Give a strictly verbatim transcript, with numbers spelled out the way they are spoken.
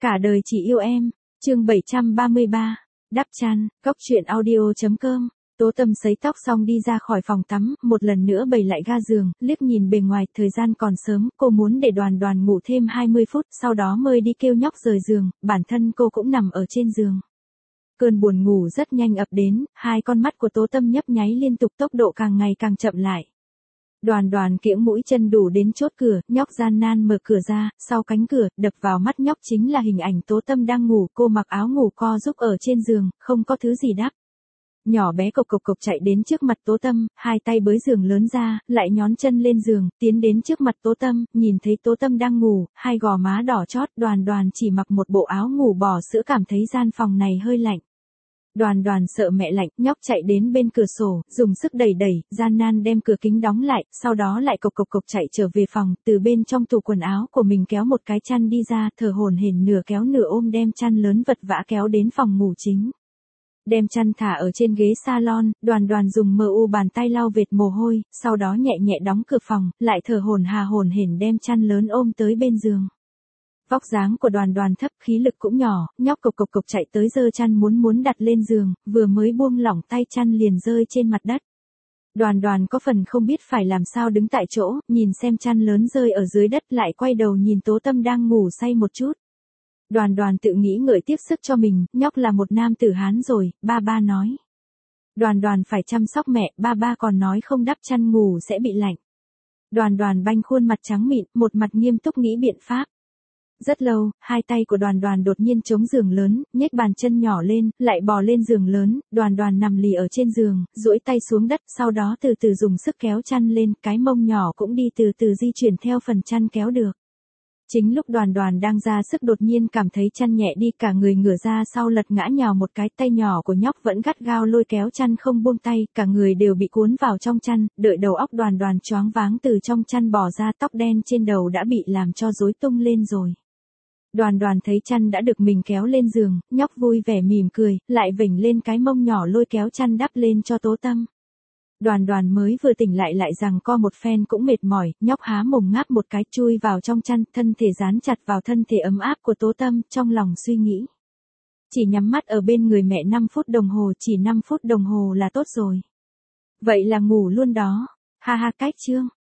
Cả đời chỉ yêu em, chương bảy trăm ba mươi ba, đắp chăn, góc truyện audio.com. Tố Tâm sấy tóc xong đi ra khỏi phòng tắm, một lần nữa bày lại ga giường, liếc nhìn bề ngoài, thời gian còn sớm, cô muốn để Đoàn Đoàn ngủ thêm hai mươi phút, sau đó mới đi kêu nhóc rời giường, bản thân cô cũng nằm ở trên giường. Cơn buồn ngủ rất nhanh ập đến, hai con mắt của Tố Tâm nhấp nháy liên tục, tốc độ càng ngày càng chậm lại. Đoàn Đoàn kiễng mũi chân đủ đến chốt cửa, nhóc gian nan mở cửa ra, sau cánh cửa, đập vào mắt nhóc chính là hình ảnh Tố Tâm đang ngủ, cô mặc áo ngủ co giúp ở trên giường, không có thứ gì đắp. Nhỏ bé cộc cộc cộc chạy đến trước mặt Tố Tâm, hai tay bới giường lớn ra, lại nhón chân lên giường, tiến đến trước mặt Tố Tâm, nhìn thấy Tố Tâm đang ngủ, hai gò má đỏ chót, Đoàn Đoàn chỉ mặc một bộ áo ngủ bò sữa, cảm thấy gian phòng này hơi lạnh. Đoàn Đoàn sợ mẹ lạnh, nhóc chạy đến bên cửa sổ, dùng sức đẩy đẩy, gian nan đem cửa kính đóng lại, sau đó lại cộc cộc cộc chạy trở về phòng, từ bên trong tủ quần áo của mình kéo một cái chăn đi ra, thở hổn hển nửa kéo nửa ôm đem chăn lớn vật vã kéo đến phòng ngủ chính. Đem chăn thả ở trên ghế salon, Đoàn Đoàn dùng mờ u bàn tay lau vệt mồ hôi, sau đó nhẹ nhẹ đóng cửa phòng, lại thở hổn hà hổn hển đem chăn lớn ôm tới bên giường. Vóc dáng của Đoàn Đoàn thấp, khí lực cũng nhỏ, nhóc cộc cộc cộc chạy tới giơ chăn muốn muốn đặt lên giường, vừa mới buông lỏng tay chăn liền rơi trên mặt đất. Đoàn Đoàn có phần không biết phải làm sao, đứng tại chỗ, nhìn xem chăn lớn rơi ở dưới đất, lại quay đầu nhìn Tố Tâm đang ngủ say một chút. Đoàn Đoàn tự nghĩ ngợi tiếc sức cho mình, nhóc là một nam tử Hán rồi, ba ba nói. Đoàn Đoàn phải chăm sóc mẹ, ba ba còn nói không đắp chăn ngủ sẽ bị lạnh. Đoàn Đoàn banh khuôn mặt trắng mịn, một mặt nghiêm túc nghĩ biện pháp. Rất lâu, hai tay của Đoàn Đoàn đột nhiên chống giường lớn, nhếch bàn chân nhỏ lên, lại bò lên giường lớn, Đoàn Đoàn nằm lì ở trên giường, duỗi tay xuống đất, sau đó từ từ dùng sức kéo chăn lên, cái mông nhỏ cũng đi từ từ di chuyển theo phần chăn kéo được. Chính lúc Đoàn Đoàn đang ra sức đột nhiên cảm thấy chăn nhẹ đi, cả người ngửa ra sau lật ngã nhào một cái, tay nhỏ của nhóc vẫn gắt gao lôi kéo chăn không buông tay, cả người đều bị cuốn vào trong chăn, đợi đầu óc Đoàn Đoàn choáng váng từ trong chăn bò ra, tóc đen trên đầu đã bị làm cho rối tung lên rồi. Đoàn Đoàn thấy chăn đã được mình kéo lên giường, nhóc vui vẻ mỉm cười, lại vểnh lên cái mông nhỏ lôi kéo chăn đắp lên cho Tố Tâm. Đoàn Đoàn mới vừa tỉnh lại lại rằng co một phen cũng mệt mỏi, nhóc há mồm ngáp một cái chui vào trong chăn, thân thể dán chặt vào thân thể ấm áp của Tố Tâm, trong lòng suy nghĩ. Chỉ nhắm mắt ở bên người mẹ năm phút đồng hồ, chỉ năm phút đồng hồ là tốt rồi. Vậy là ngủ luôn đó, ha ha cách chương.